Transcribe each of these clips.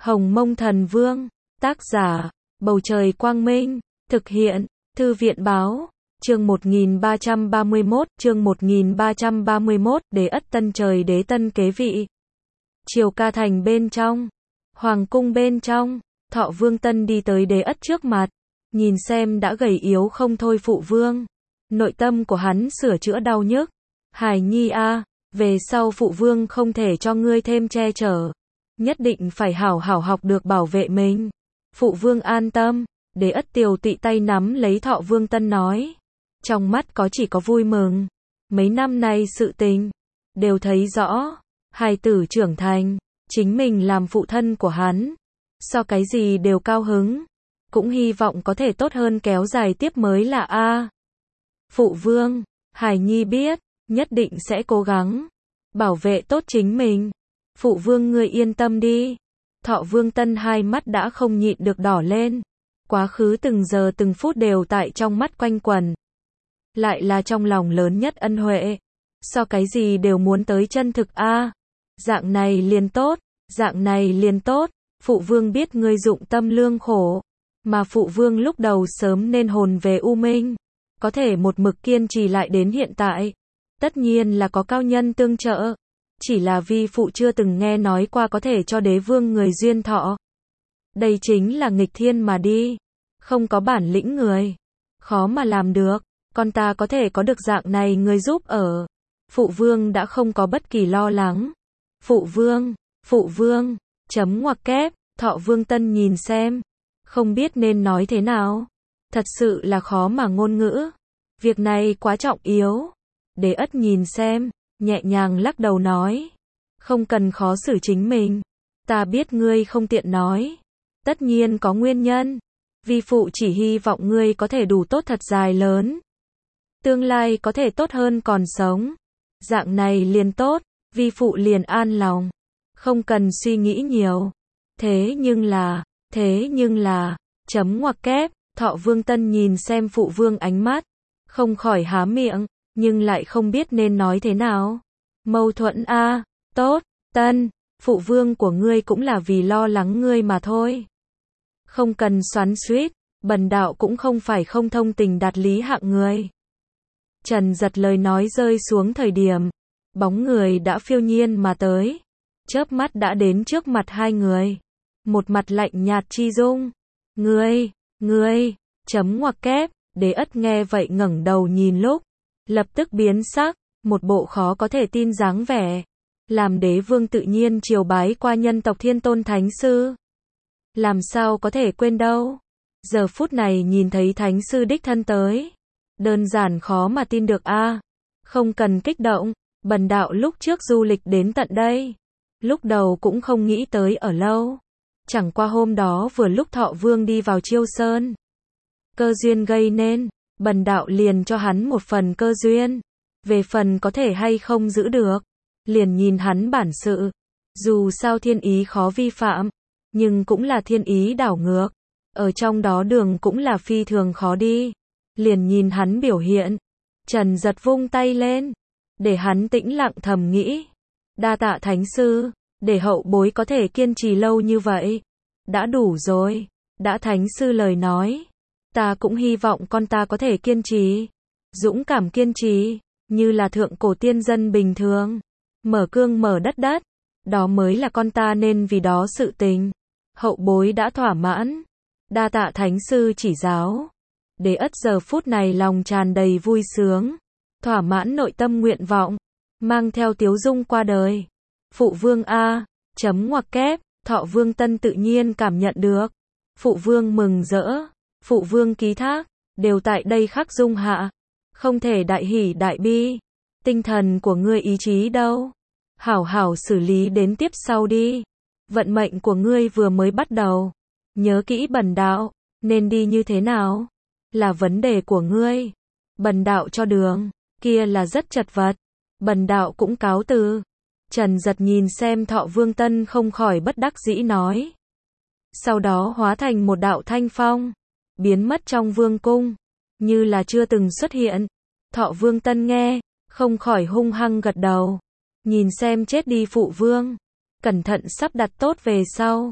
Hồng Mông Thần Vương, tác giả, Bầu Trời Quang Minh, thực hiện, Thư viện Báo, chương 1331, Đế Ất Tân Trời Đế Tân kế vị. Triều Ca Thành bên trong, Hoàng cung bên trong, Thọ Vương Tân đi tới Đế Ất trước mặt, nhìn xem đã gầy yếu không thôi Phụ Vương. Nội tâm của hắn sửa chữa đau nhức. Hải Nhi a, về sau Phụ Vương không thể cho ngươi thêm che chở. Nhất định phải hảo hảo học được bảo vệ mình. Phụ Vương an tâm. Đế Ất tiều tụy tay nắm lấy Thọ Vương Tân nói. Trong mắt chỉ có vui mừng. Mấy năm nay sự tình, đều thấy rõ. Hài tử trưởng thành, chính mình làm phụ thân của hắn. So cái gì đều cao hứng. Cũng hy vọng có thể tốt hơn kéo dài tiếp mới là a. Phụ Vương, Hải Nhi biết, nhất định sẽ cố gắng. Bảo vệ tốt chính mình. Phụ Vương ngươi yên tâm đi. Thọ Vương Tân hai mắt đã không nhịn được đỏ lên. Quá khứ từng giờ từng phút đều tại trong mắt quanh quẩn. Lại là trong lòng lớn nhất ân huệ. So cái gì đều muốn tới chân thực a. Dạng này liền tốt, dạng này liền tốt. Phụ Vương biết ngươi dụng tâm lương khổ. Mà Phụ Vương lúc đầu sớm nên hồn về U Minh. Có thể một mực kiên trì lại đến hiện tại. Tất nhiên là có cao nhân tương trợ. Chỉ là vi phụ chưa từng nghe nói qua có thể cho đế vương người duyên thọ. Đây chính là nghịch thiên mà đi. Không có bản lĩnh người. Khó mà làm được. Con ta có thể có được dạng này người giúp ở. Phụ Vương đã không có bất kỳ lo lắng. Phụ Vương, chấm ngoặc kép, Thọ Vương Tân nhìn xem. Không biết nên nói thế nào. Thật sự là khó mà ngôn ngữ. Việc này quá trọng yếu. Đế Ất nhìn xem, nhẹ nhàng lắc đầu nói. Không cần khó xử chính mình. Ta biết ngươi không tiện nói. Tất nhiên có nguyên nhân. Vi phụ chỉ hy vọng ngươi có thể đủ tốt thật dài lớn. Tương lai có thể tốt hơn còn sống. Dạng này liền tốt, vi phụ liền an lòng. Không cần suy nghĩ nhiều. Thế nhưng là, chấm ngoặc kép, Thọ Vương Tân nhìn xem Phụ Vương ánh mắt. Không khỏi há miệng, nhưng lại không biết nên nói thế nào. Mâu thuẫn a, tốt, Tân, Phụ Vương của ngươi cũng là vì lo lắng ngươi mà thôi. Không cần xoắn xuýt, bần đạo cũng không phải không thông tình đạt lý hạng người. Trần Giật lời nói rơi xuống thời điểm, bóng người đã phiêu nhiên mà tới. Chớp mắt đã đến trước mặt hai người. Một mặt lạnh nhạt chi dung. Ngươi, chấm ngoặc kép, Đế Ất nghe vậy ngẩng đầu nhìn lúc. Lập tức biến sắc, một bộ khó có thể tin dáng vẻ. Làm đế vương tự nhiên triều bái qua nhân tộc Thiên Tôn Thánh Sư. Làm sao có thể quên đâu. Giờ phút này nhìn thấy Thánh Sư đích thân tới. Đơn giản khó mà tin được a. Không cần kích động, bần đạo lúc trước du lịch đến tận đây. Lúc đầu cũng không nghĩ tới ở lâu. Chẳng qua hôm đó vừa lúc Thọ Vương đi vào Chiêu Sơn. Cơ duyên gây nên, bần đạo liền cho hắn một phần cơ duyên. Về phần có thể hay không giữ được, liền nhìn hắn bản sự. Dù sao thiên ý khó vi phạm, nhưng cũng là thiên ý đảo ngược. Ở trong đó đường cũng là phi thường khó đi. Liền nhìn hắn biểu hiện. Trần Giật vung tay lên, để hắn tĩnh lặng thầm nghĩ. Đa tạ Thánh Sư, để hậu bối có thể kiên trì lâu như vậy. Đã đủ rồi. Đã Thánh Sư lời nói. Ta cũng hy vọng con ta có thể kiên trì. Dũng cảm kiên trì, như là thượng cổ tiên dân bình thường. Mở cương mở đất. Đó mới là con ta nên vì đó sự tình. Hậu bối đã thỏa mãn. Đa tạ Thánh Sư chỉ giáo. Đế Ất giờ phút này lòng tràn đầy vui sướng. Thỏa mãn nội tâm nguyện vọng. Mang theo tiếu dung qua đời. Phụ Vương a, chấm ngoặc kép, Thọ Vương Tân tự nhiên cảm nhận được. Phụ Vương mừng rỡ. Phụ Vương ký thác, đều tại đây khắc dung hạ. Không thể đại hỉ đại bi. Tinh thần của ngươi ý chí đâu. Hảo hảo xử lý đến tiếp sau đi. Vận mệnh của ngươi vừa mới bắt đầu. Nhớ kỹ bần đạo, nên đi như thế nào? Là vấn đề của ngươi. Bần đạo cho đường, kia là rất chật vật. Bần đạo cũng cáo từ. Trần Giật nhìn xem Thọ Vương Tân không khỏi bất đắc dĩ nói. Sau đó hóa thành một đạo thanh phong. Biến mất trong vương cung. Như là chưa từng xuất hiện. Thọ Vương Tân nghe, không khỏi hung hăng gật đầu. Nhìn xem chết đi Phụ Vương. Cẩn thận sắp đặt tốt về sau.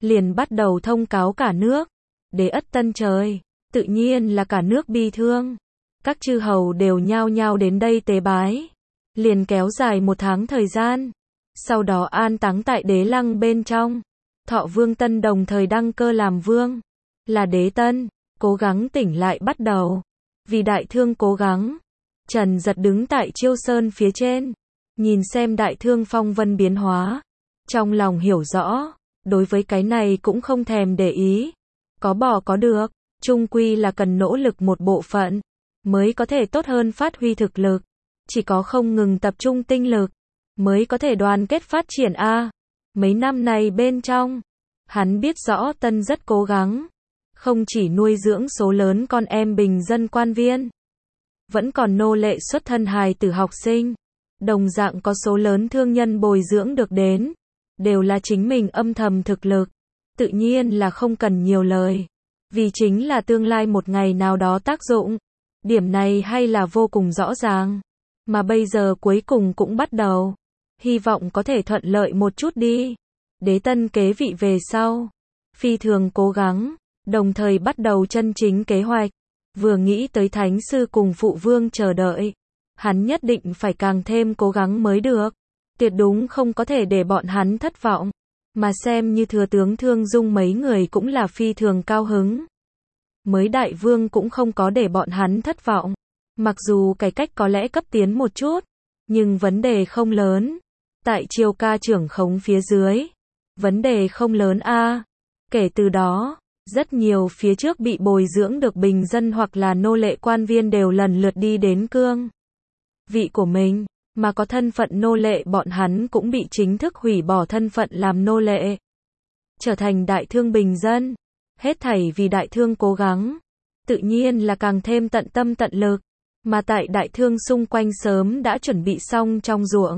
liền bắt đầu thông cáo cả nước. Đế ất tân trời, tự nhiên là cả nước bi thương. Các chư hầu đều nhao nhao đến đây tế bái. Liền kéo dài 1 tháng thời gian. Sau đó an táng tại đế lăng bên trong. Thọ Vương Tân đồng thời đăng cơ làm vương. Là Đế Tân, cố gắng tỉnh lại bắt đầu. Vì đại thương cố gắng. Trần Giật đứng tại Chiêu Sơn phía trên. Nhìn xem đại thương phong vân biến hóa. Trong lòng hiểu rõ. Đối với cái này cũng không thèm để ý. Có bỏ có được. Chung quy là cần nỗ lực một bộ phận. Mới có thể tốt hơn phát huy thực lực. Chỉ có không ngừng tập trung tinh lực. Mới có thể đoàn kết phát triển a. Mấy năm này bên trong. Hắn biết rõ Tân rất cố gắng. Không chỉ nuôi dưỡng số lớn con em bình dân quan viên. Vẫn còn nô lệ xuất thân hài tử học sinh. Đồng dạng có số lớn thương nhân bồi dưỡng được đến. Đều là chính mình âm thầm thực lực. Tự nhiên là không cần nhiều lời. Vì chính là tương lai một ngày nào đó tác dụng. Điểm này hay là vô cùng rõ ràng. Mà bây giờ cuối cùng cũng bắt đầu. Hy vọng có thể thuận lợi một chút đi. Đế Tân kế vị về sau. Phi thường cố gắng. Đồng thời bắt đầu chân chính kế hoạch. Vừa nghĩ tới Thánh Sư cùng Phụ Vương chờ đợi. Hắn nhất định phải càng thêm cố gắng mới được. Tuyệt đúng không có thể để bọn hắn thất vọng. Mà xem như thừa tướng Thương Dung mấy người cũng là phi thường cao hứng. Mới đại vương cũng không có để bọn hắn thất vọng. Mặc dù cải cách có lẽ cấp tiến một chút. Nhưng vấn đề không lớn. Tại Triều ca trưởng khống phía dưới. Vấn đề không lớn a. Kể từ đó, rất nhiều phía trước bị bồi dưỡng được bình dân hoặc là nô lệ quan viên đều lần lượt đi đến cương vị của mình, mà có thân phận nô lệ bọn hắn cũng bị chính thức hủy bỏ thân phận làm nô lệ. Trở thành đại thương bình dân. Hết thảy vì đại thương cố gắng. Tự nhiên là càng thêm tận tâm tận lực. Mà tại đại thương xung quanh sớm đã chuẩn bị xong trong ruộng.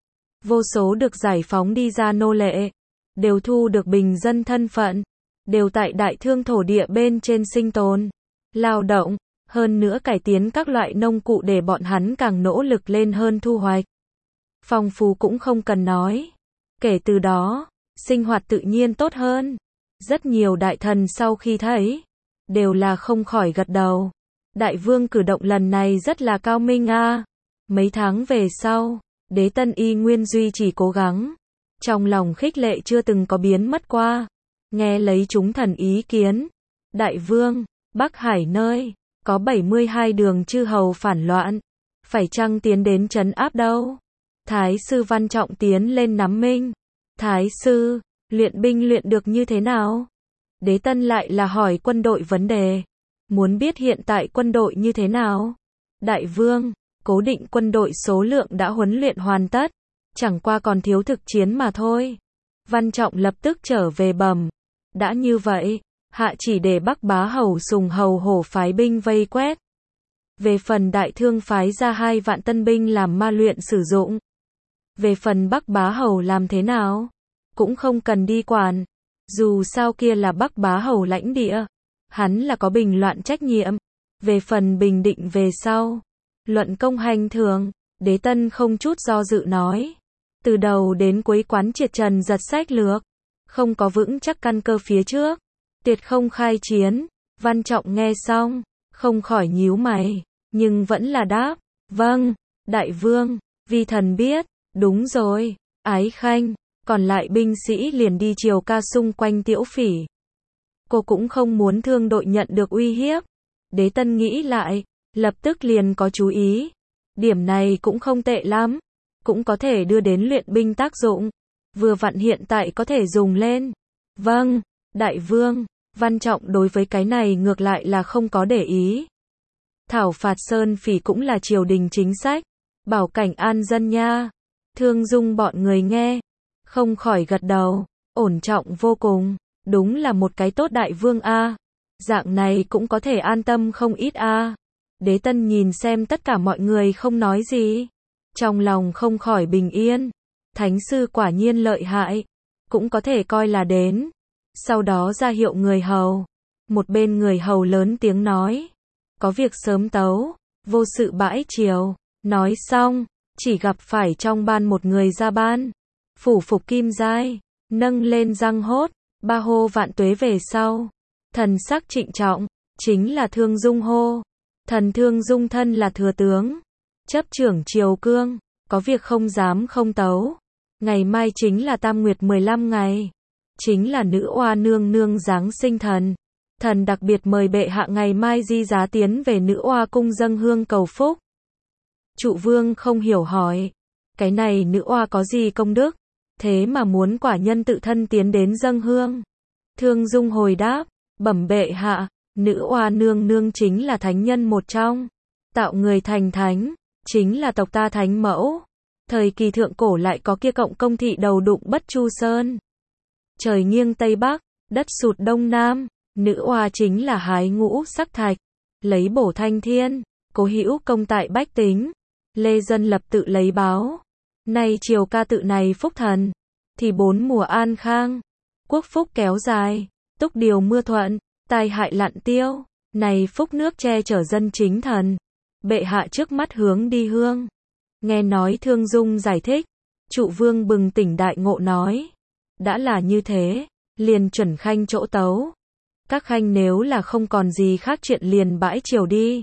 Vô số được giải phóng đi ra nô lệ. Đều thu được bình dân thân phận. Đều tại đại thương thổ địa bên trên sinh tồn. Lao động. Hơn nữa cải tiến các loại nông cụ để bọn hắn càng nỗ lực lên hơn thu hoạch. Phong phú cũng không cần nói. Kể từ đó, sinh hoạt tự nhiên tốt hơn. Rất nhiều đại thần sau khi thấy, đều là không khỏi gật đầu. Đại vương cử động lần này rất là cao minh a. Mấy tháng về sau, Đế Tân y nguyên duy trì cố gắng. Trong lòng khích lệ chưa từng có biến mất qua. Nghe lấy chúng thần ý kiến. Đại vương, Bắc Hải nơi, có 72 đường chư hầu phản loạn. Phải chăng tiến đến trấn áp đâu? Thái sư Văn Trọng tiến lên nắm minh. Thái sư, luyện binh luyện được như thế nào? Đế Tân lại là hỏi quân đội vấn đề. Muốn biết hiện tại quân đội như thế nào? Đại vương, cố định quân đội số lượng đã huấn luyện hoàn tất. Chẳng qua còn thiếu thực chiến mà thôi. Văn Trọng lập tức trở về bẩm. Đã như vậy, hạ chỉ để Bắc Bá Hầu Sùng Hầu Hổ phái binh vây quét. Về phần đại thương phái ra 2 vạn tân binh làm ma luyện sử dụng. Về phần Bắc Bá Hầu làm thế nào? Cũng không cần đi quản. Dù sao kia là Bắc Bá Hầu lãnh địa. Hắn là có bình loạn trách nhiệm. Về phần bình định về sau. Luận công hành thường. Đế Tân không chút do dự nói. Từ đầu đến cuối quán triệt Trần Giật sách lược. Không có vững chắc căn cơ phía trước. Tuyệt không khai chiến. Văn Trọng nghe xong. Không khỏi nhíu mày. Nhưng vẫn là đáp. Vâng, đại vương. Vi thần biết. Đúng rồi. Ái khanh. Còn lại binh sĩ liền đi triều ca xung quanh Tiễu Phỉ. Cô cũng không muốn thương đội nhận được uy hiếp. Đế Tân nghĩ lại. Lập tức liền có chú ý. Điểm này cũng không tệ lắm. Cũng có thể đưa đến luyện binh tác dụng. Vừa vặn hiện tại có thể dùng lên. Vâng, đại vương. Văn Trọng đối với cái này ngược lại là không có để ý. Thảo phạt Sơn Phỉ cũng là triều đình chính sách. Bảo cảnh an dân nha. Thương Dung bọn người nghe. Không khỏi gật đầu. Ổn trọng vô cùng. Đúng là một cái tốt đại vương a. Dạng này cũng có thể an tâm không ít a. Đế Tân nhìn xem tất cả mọi người không nói gì. Trong lòng không khỏi bình yên. Thánh sư quả nhiên lợi hại. Cũng có thể coi là đến. Sau đó ra hiệu người hầu. Một bên người hầu lớn tiếng nói. Có việc sớm tấu. Vô sự bãi triều. Nói xong. Chỉ gặp phải trong ban một người ra ban. Phủ phục kim giai. Nâng lên răng hốt. Ba hô vạn tuế về sau. Thần sắc trịnh trọng, chính là Thương Dung hô. Thần Thương Dung thân là thừa tướng, chấp trưởng triều cương, có việc không dám không tấu. Ngày mai chính là tam nguyệt 15 ngày, chính là nữ oa nương nương giáng sinh thần. Thần đặc biệt mời bệ hạ ngày mai di giá tiến về nữ oa cung dâng hương cầu phúc. Trụ vương không hiểu hỏi, cái này nữ oa có gì công đức, thế mà muốn quả nhân tự thân tiến đến dâng hương. Thương Dung hồi đáp, bẩm bệ hạ, nữ oa nương nương chính là thánh nhân một trong, tạo người thành thánh, chính là tộc ta thánh mẫu. Thời kỳ thượng cổ lại có kia cộng công thị đầu đụng Bất Chu Sơn. Trời nghiêng Tây Bắc, đất sụt Đông Nam, nữ oa chính là hái ngũ sắc thạch, lấy bổ thanh thiên, cố hữu công tại bách tính, lê dân lập tự lấy báo. Nay triều ca tự này phúc thần, thì 4 mùa an khang, quốc phúc kéo dài, túc điều mưa thuận, tai hại lặn tiêu, này phúc nước che chở dân chính thần. Bệ hạ trước mắt hướng đi hương. Nghe nói Thương Dung giải thích, Trụ vương bừng tỉnh đại ngộ nói, đã là như thế, liền chuẩn khanh chỗ tấu. Các khanh nếu là không còn gì khác chuyện liền bãi triều đi.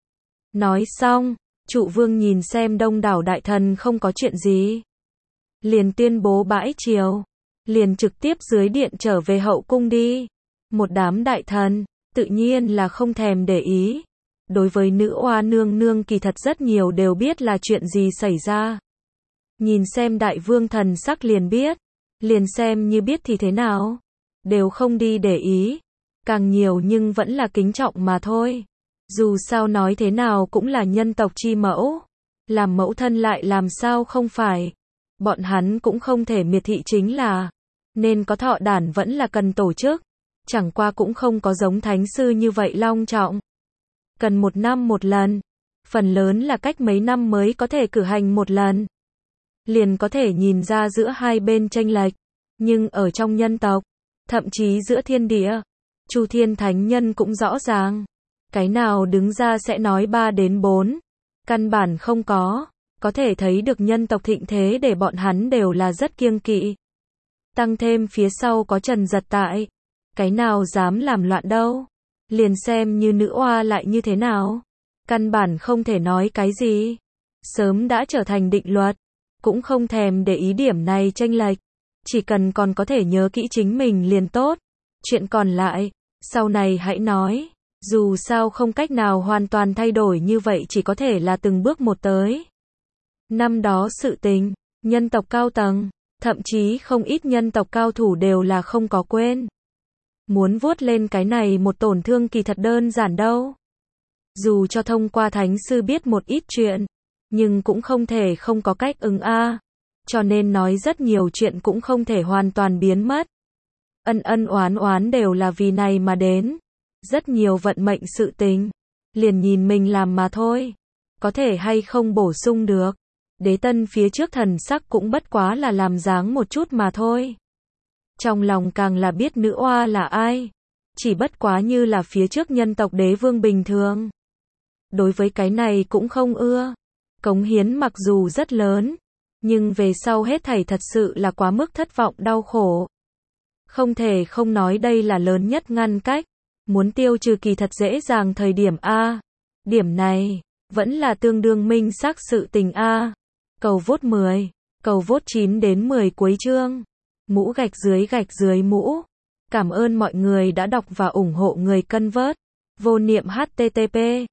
Nói xong, Trụ vương nhìn xem đông đảo đại thần không có chuyện gì, liền tuyên bố bãi triều, liền trực tiếp dưới điện trở về hậu cung đi. Một đám đại thần, tự nhiên là không thèm để ý. Đối với nữ oa nương nương kỳ thật rất nhiều đều biết là chuyện gì xảy ra. Nhìn xem đại vương thần sắc liền biết, liền xem như biết thì thế nào, đều không đi để ý. Càng nhiều nhưng vẫn là kính trọng mà thôi. Dù sao nói thế nào cũng là nhân tộc chi mẫu, làm mẫu thân lại làm sao không phải. Bọn hắn cũng không thể miệt thị chính là, nên có thọ đản vẫn là cần tổ chức. Chẳng qua cũng không có giống thánh sư như vậy long trọng. Cần 1 năm một lần, phần lớn là cách mấy năm mới có thể cử hành một lần. Liền có thể nhìn ra giữa hai bên chênh lệch, nhưng ở trong nhân tộc, thậm chí giữa thiên địa, Chu Thiên Thánh Nhân cũng rõ ràng. Cái nào đứng ra sẽ nói 3 đến 4, căn bản không có thể thấy được nhân tộc thịnh thế để bọn hắn đều là rất kiêng kỵ. Tăng thêm phía sau có Trần Giật tại, cái nào dám làm loạn đâu. Liền xem như nữ oa lại như thế nào, căn bản không thể nói cái gì. Sớm đã trở thành định luật, cũng không thèm để ý điểm này chênh lệch. Chỉ cần còn có thể nhớ kỹ chính mình liền tốt. Chuyện còn lại, sau này hãy nói. Dù sao không cách nào hoàn toàn thay đổi như vậy, chỉ có thể là từng bước một tới. Năm đó sự tình, nhân tộc cao tầng, thậm chí không ít nhân tộc cao thủ đều là không có quên. Muốn vuốt lên cái này một tổn thương kỳ thật đơn giản đâu. Dù cho thông qua thánh sư biết một ít chuyện, nhưng cũng không thể không có cách ứng a. Cho nên nói rất nhiều chuyện cũng không thể hoàn toàn biến mất. Ân oán oán đều là vì này mà đến. Rất nhiều vận mệnh sự tình, liền nhìn mình làm mà thôi. Có thể hay không bổ sung được. Đế Tân phía trước thần sắc cũng bất quá là làm dáng một chút mà thôi. Trong lòng càng là biết nữ oa là ai. Chỉ bất quá như là phía trước nhân tộc đế vương bình thường. Đối với cái này cũng không ưa. Cống hiến mặc dù rất lớn, nhưng về sau hết thảy thật sự là quá mức thất vọng đau khổ. Không thể không nói đây là lớn nhất ngăn cách. Muốn tiêu trừ kỳ thật dễ dàng thời điểm A. Điểm này, vẫn là tương đương minh xác sự tình A. Cầu vote 10, cầu vote 9 đến 10 cuối chương. Mũ gạch dưới mũ. Cảm ơn mọi người đã đọc và ủng hộ người cân vớt. Vô niệm http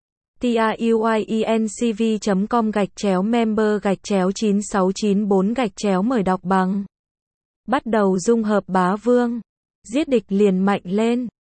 truyenc.com/member/9694 mời đọc bằng. Bắt đầu dung hợp bá vương. Giết địch liền mạnh lên.